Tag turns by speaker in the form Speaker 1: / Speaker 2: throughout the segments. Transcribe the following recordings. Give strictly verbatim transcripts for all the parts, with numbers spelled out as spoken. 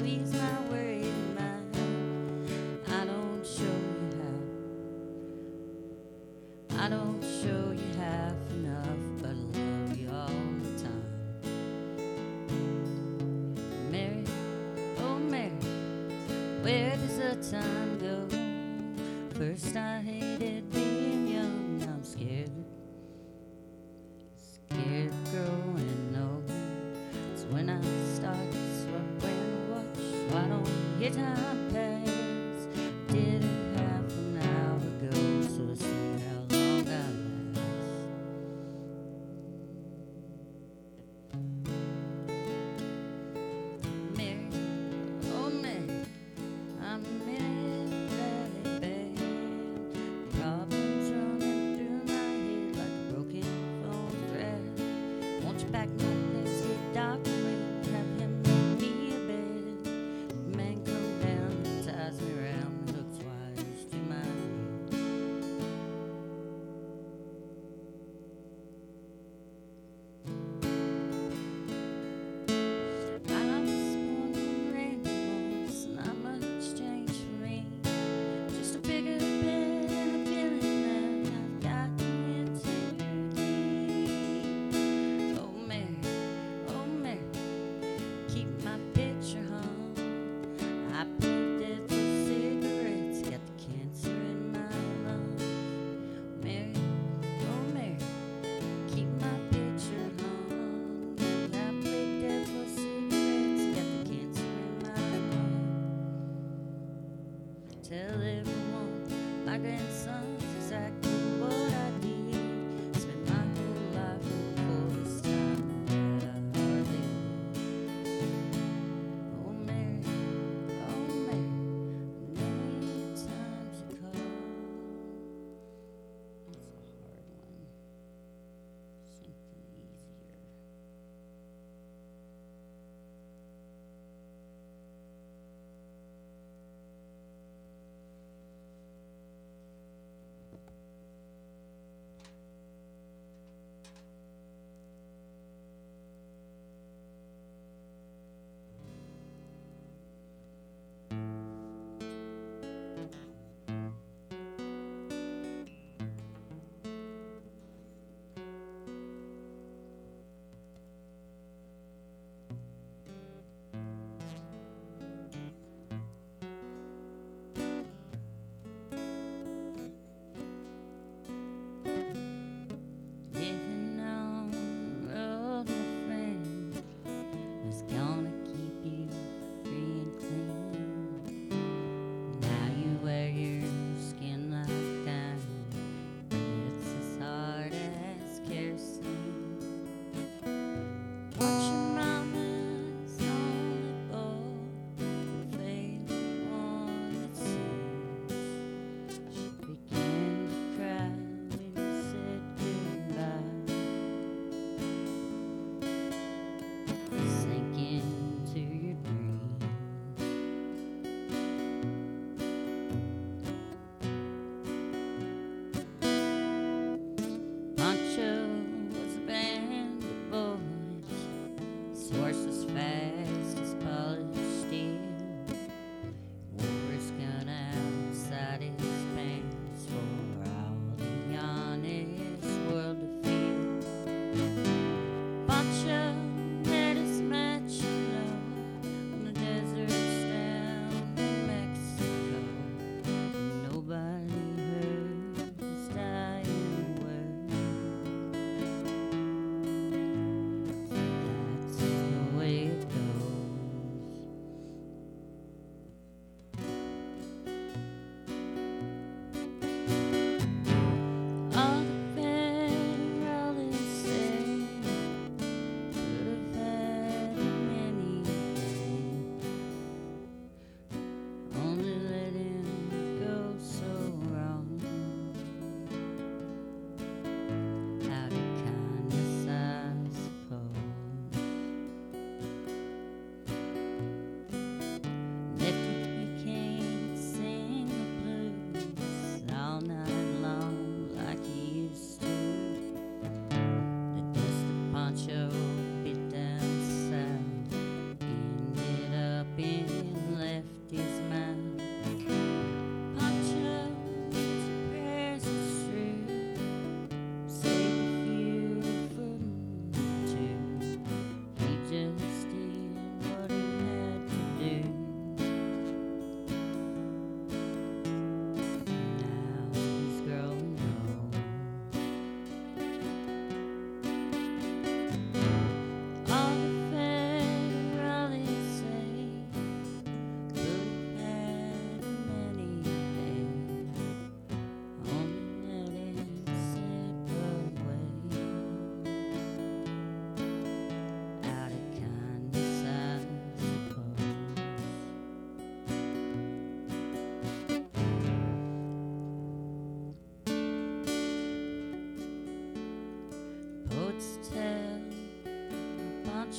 Speaker 1: ease my worried mind. I don't show you how. I don't show you half enough, but I love you all the time. Mary, oh Mary, where does the time go? First I hated being young, now I'm scared. Scared of growing old. It's when I start swapping a watch, so I don't hear time pass. Did it half an hour ago, so I see how long I last. Mary, oh Mary, I'm in very bad. Problems running through my head like a broken phone thread. Won't you pack my things, get Doctor Ray, have him make me a bed. Man come down and ties me around and hooks wires to my head. I was born from rainbows, not much changed for me. Just a bigger bed and a feeling that I've gotten in too deep. Oh Mary, oh Mary, keep my picture hung. I played dead for cigarettes, got the cancer in my lungs. Mary, oh Mary, keep my picture hung. I played dead for cigarettes, got the cancer in my lungs. Tell everyone my grandson's exactly what I did. Spent my whole life for this time that I hardly lived. Oh Mary, oh Mary, many times you call. That's a hard one. Something easier.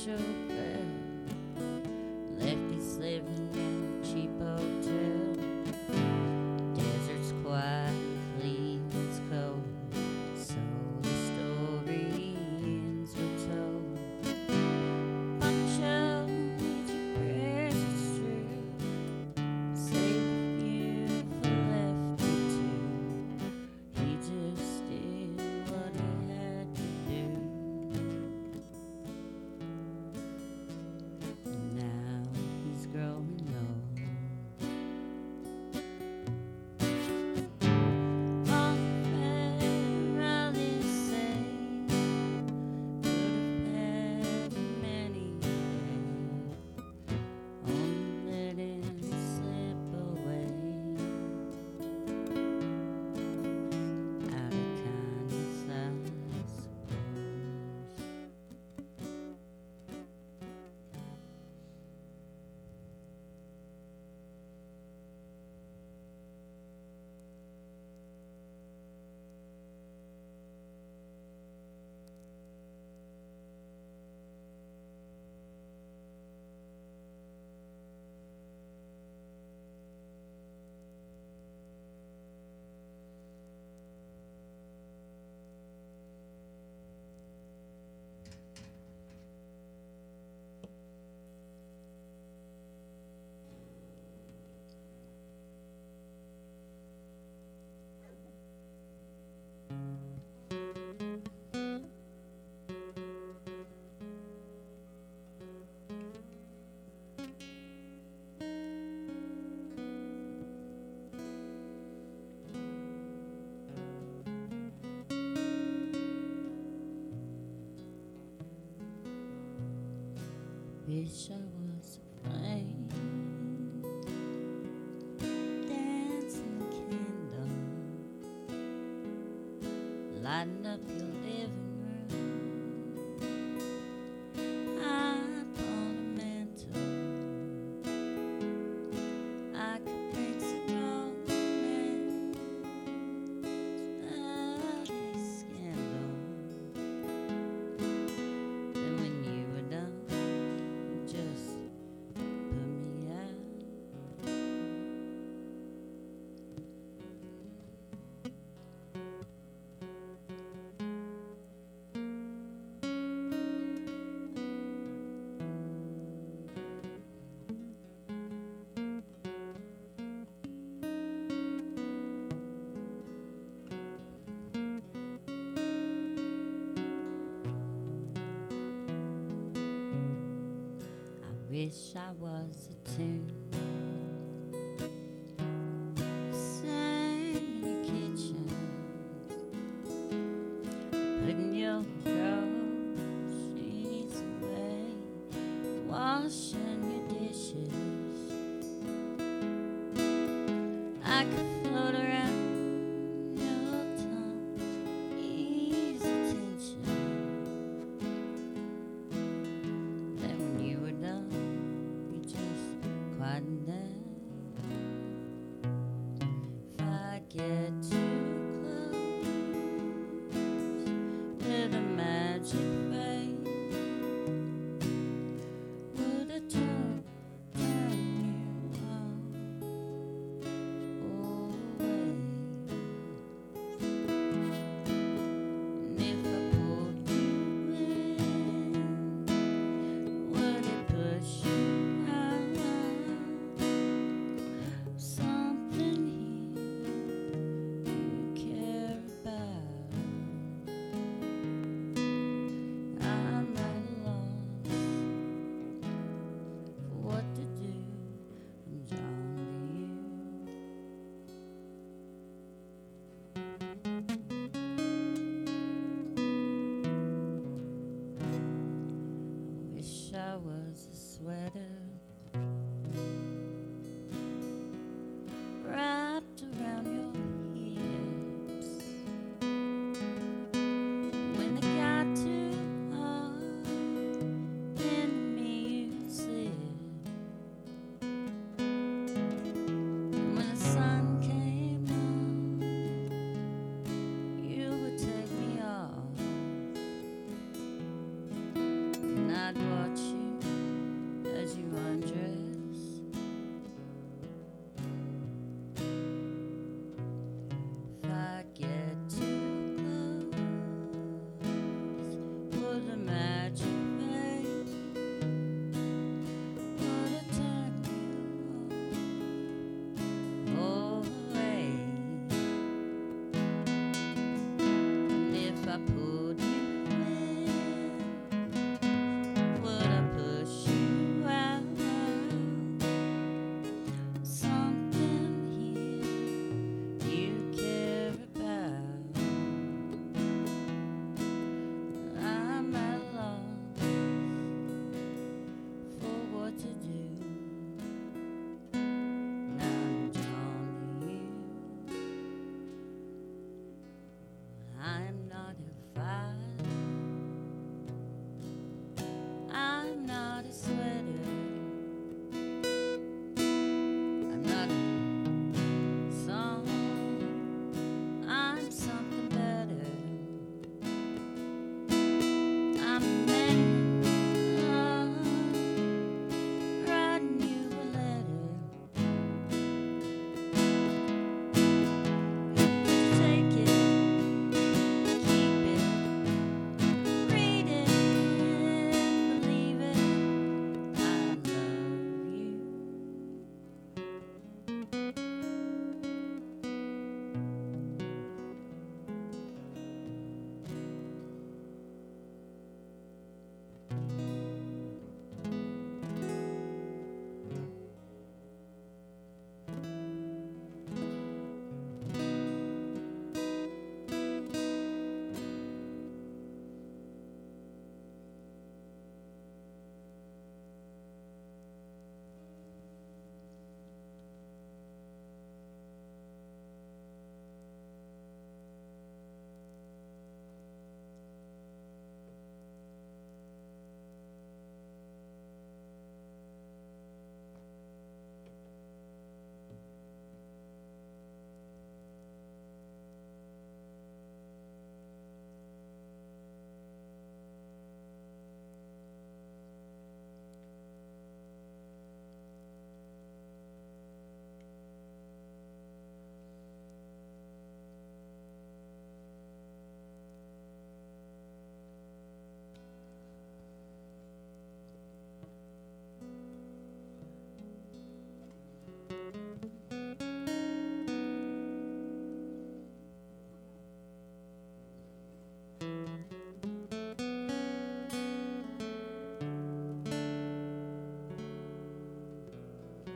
Speaker 1: chauffeur. Lefty's living in a cheap hotel. Desert's quiet, Cleveland's cold. So the story ends were told. Bunch of major prayers, it's true. Save you for Lefty too. He just did what he had to do. Now he's growing old. All federally say could have had many a day, only let him slip away. Out of kindness, I suppose. Wish I was a flame, dancing candle, lighting up your living room. Up on a mantle, I could paint some romance, bloody scandal. Then when you were done, just put me out. I wish I was a tune, sang in your kitchen, putting your groceries away, washing your dishes. I could float around your tongue, ease the tension. Then when you were done, you just quieten down. If I get too close with a magic face, would I turn, turn you all away? And if I pulled you in, would it push you out?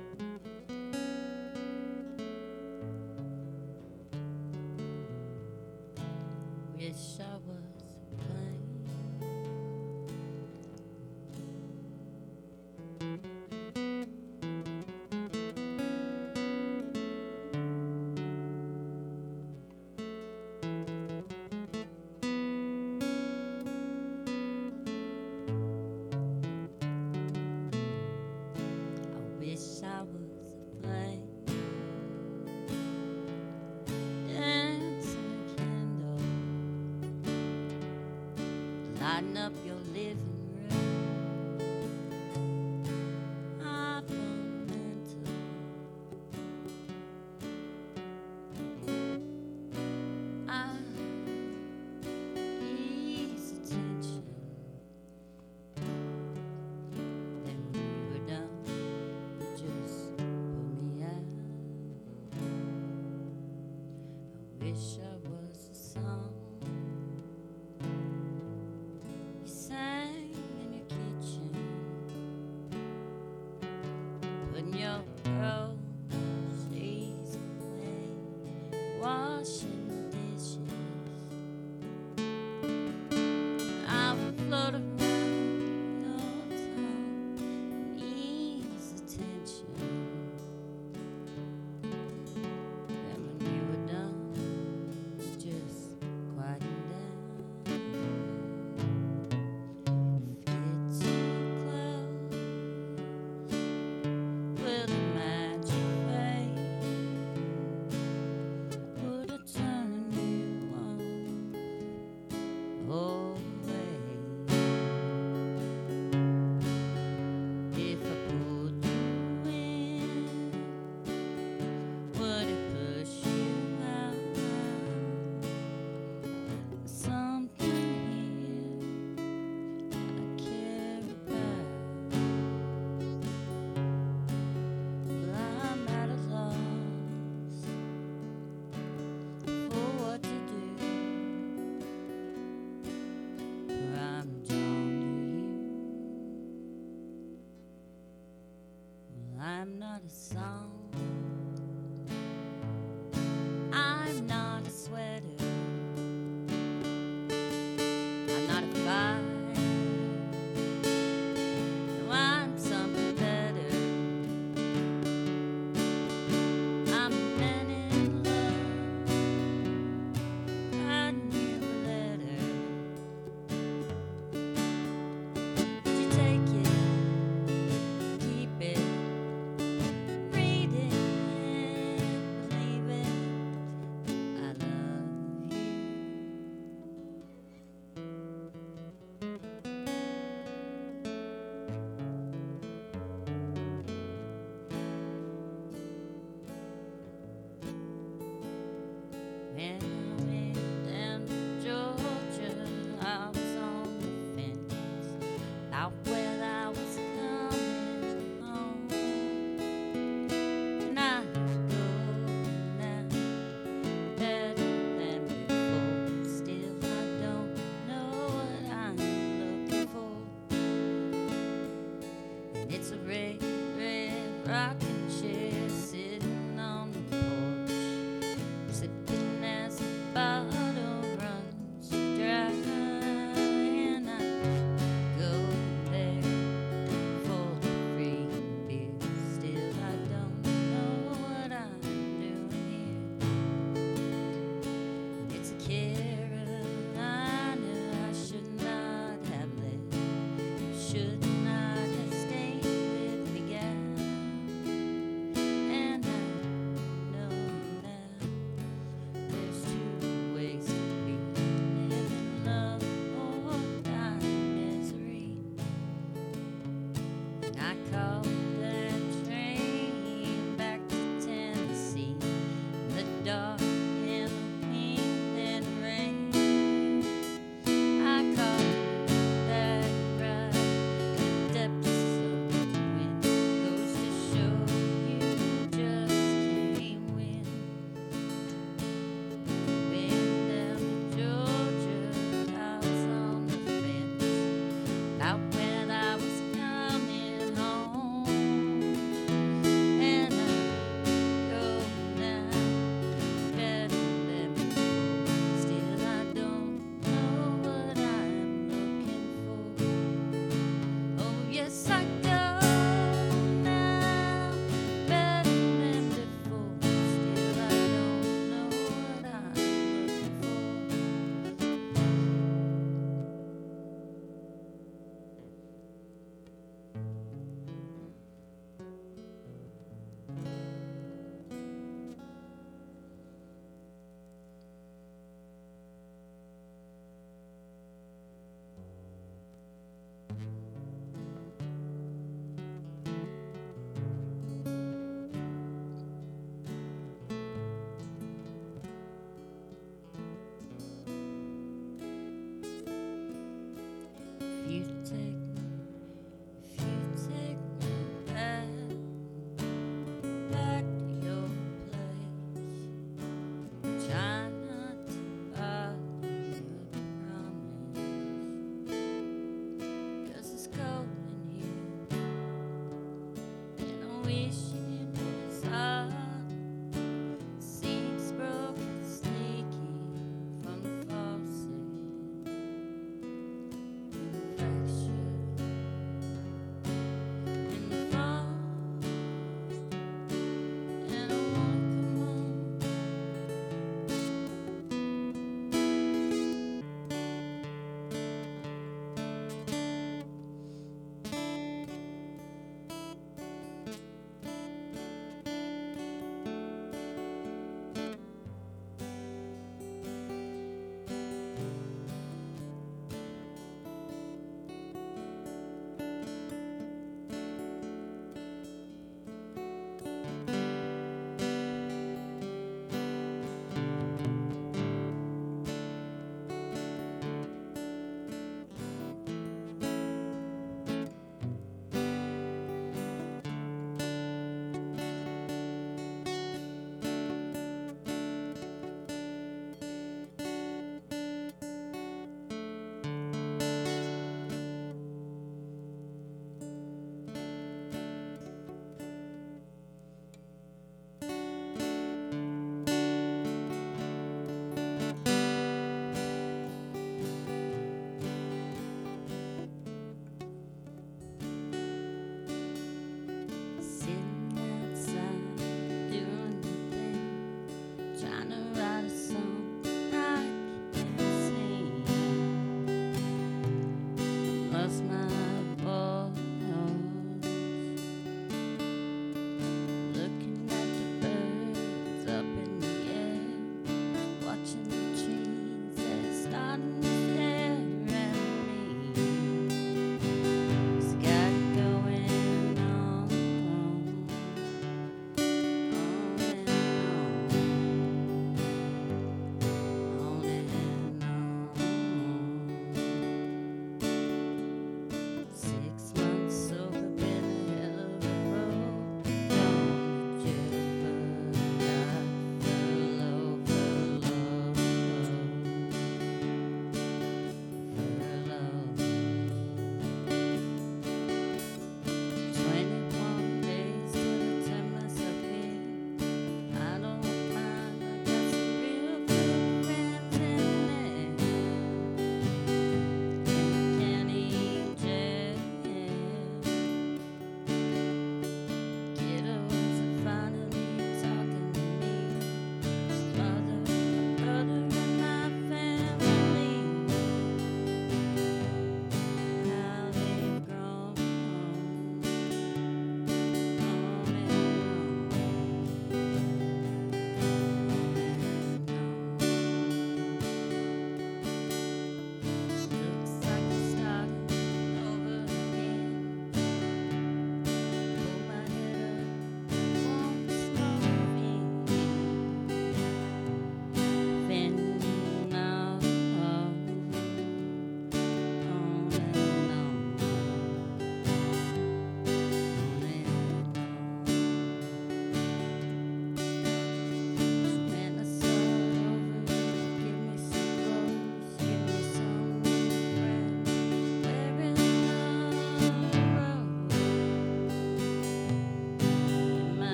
Speaker 1: Wish I was a plane. I wish I was a plane. Dancing candle, lighting up your living room. I'm mental. I ease attention. Then when you were done, you just put me out. I wish I was a song you sang in your kitchen, putting your groceries away, washing the dishes. I would float around your tongue and ease attention. And when you were done, you just quieten down. If you're too close, will the magic fade? Would I turn you on? Oh, wait. If I pulled you in, would it push you out? Something here I care about. Well, I'm at a loss for what to do, for I'm drawn to you. Well, I'm not a song, I'm not a sweater, I'm not a fire. No, I'm something better. I'm a man in love. I knew a letter. Would you take it, keep it, read it, believe it? I love you. When I went down to Georgia, I was on the fence about whether I was coming home. And I go now better than before. Still, I don't know what I'm looking for. And it's a red, red rocking chair sitting on the porch, sipping as the bottle runs dry. And I go there for the free beer. Still, I don't know what I'm doing here. It's a Carolina I should not have left, should not have stayed with the guy.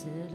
Speaker 1: said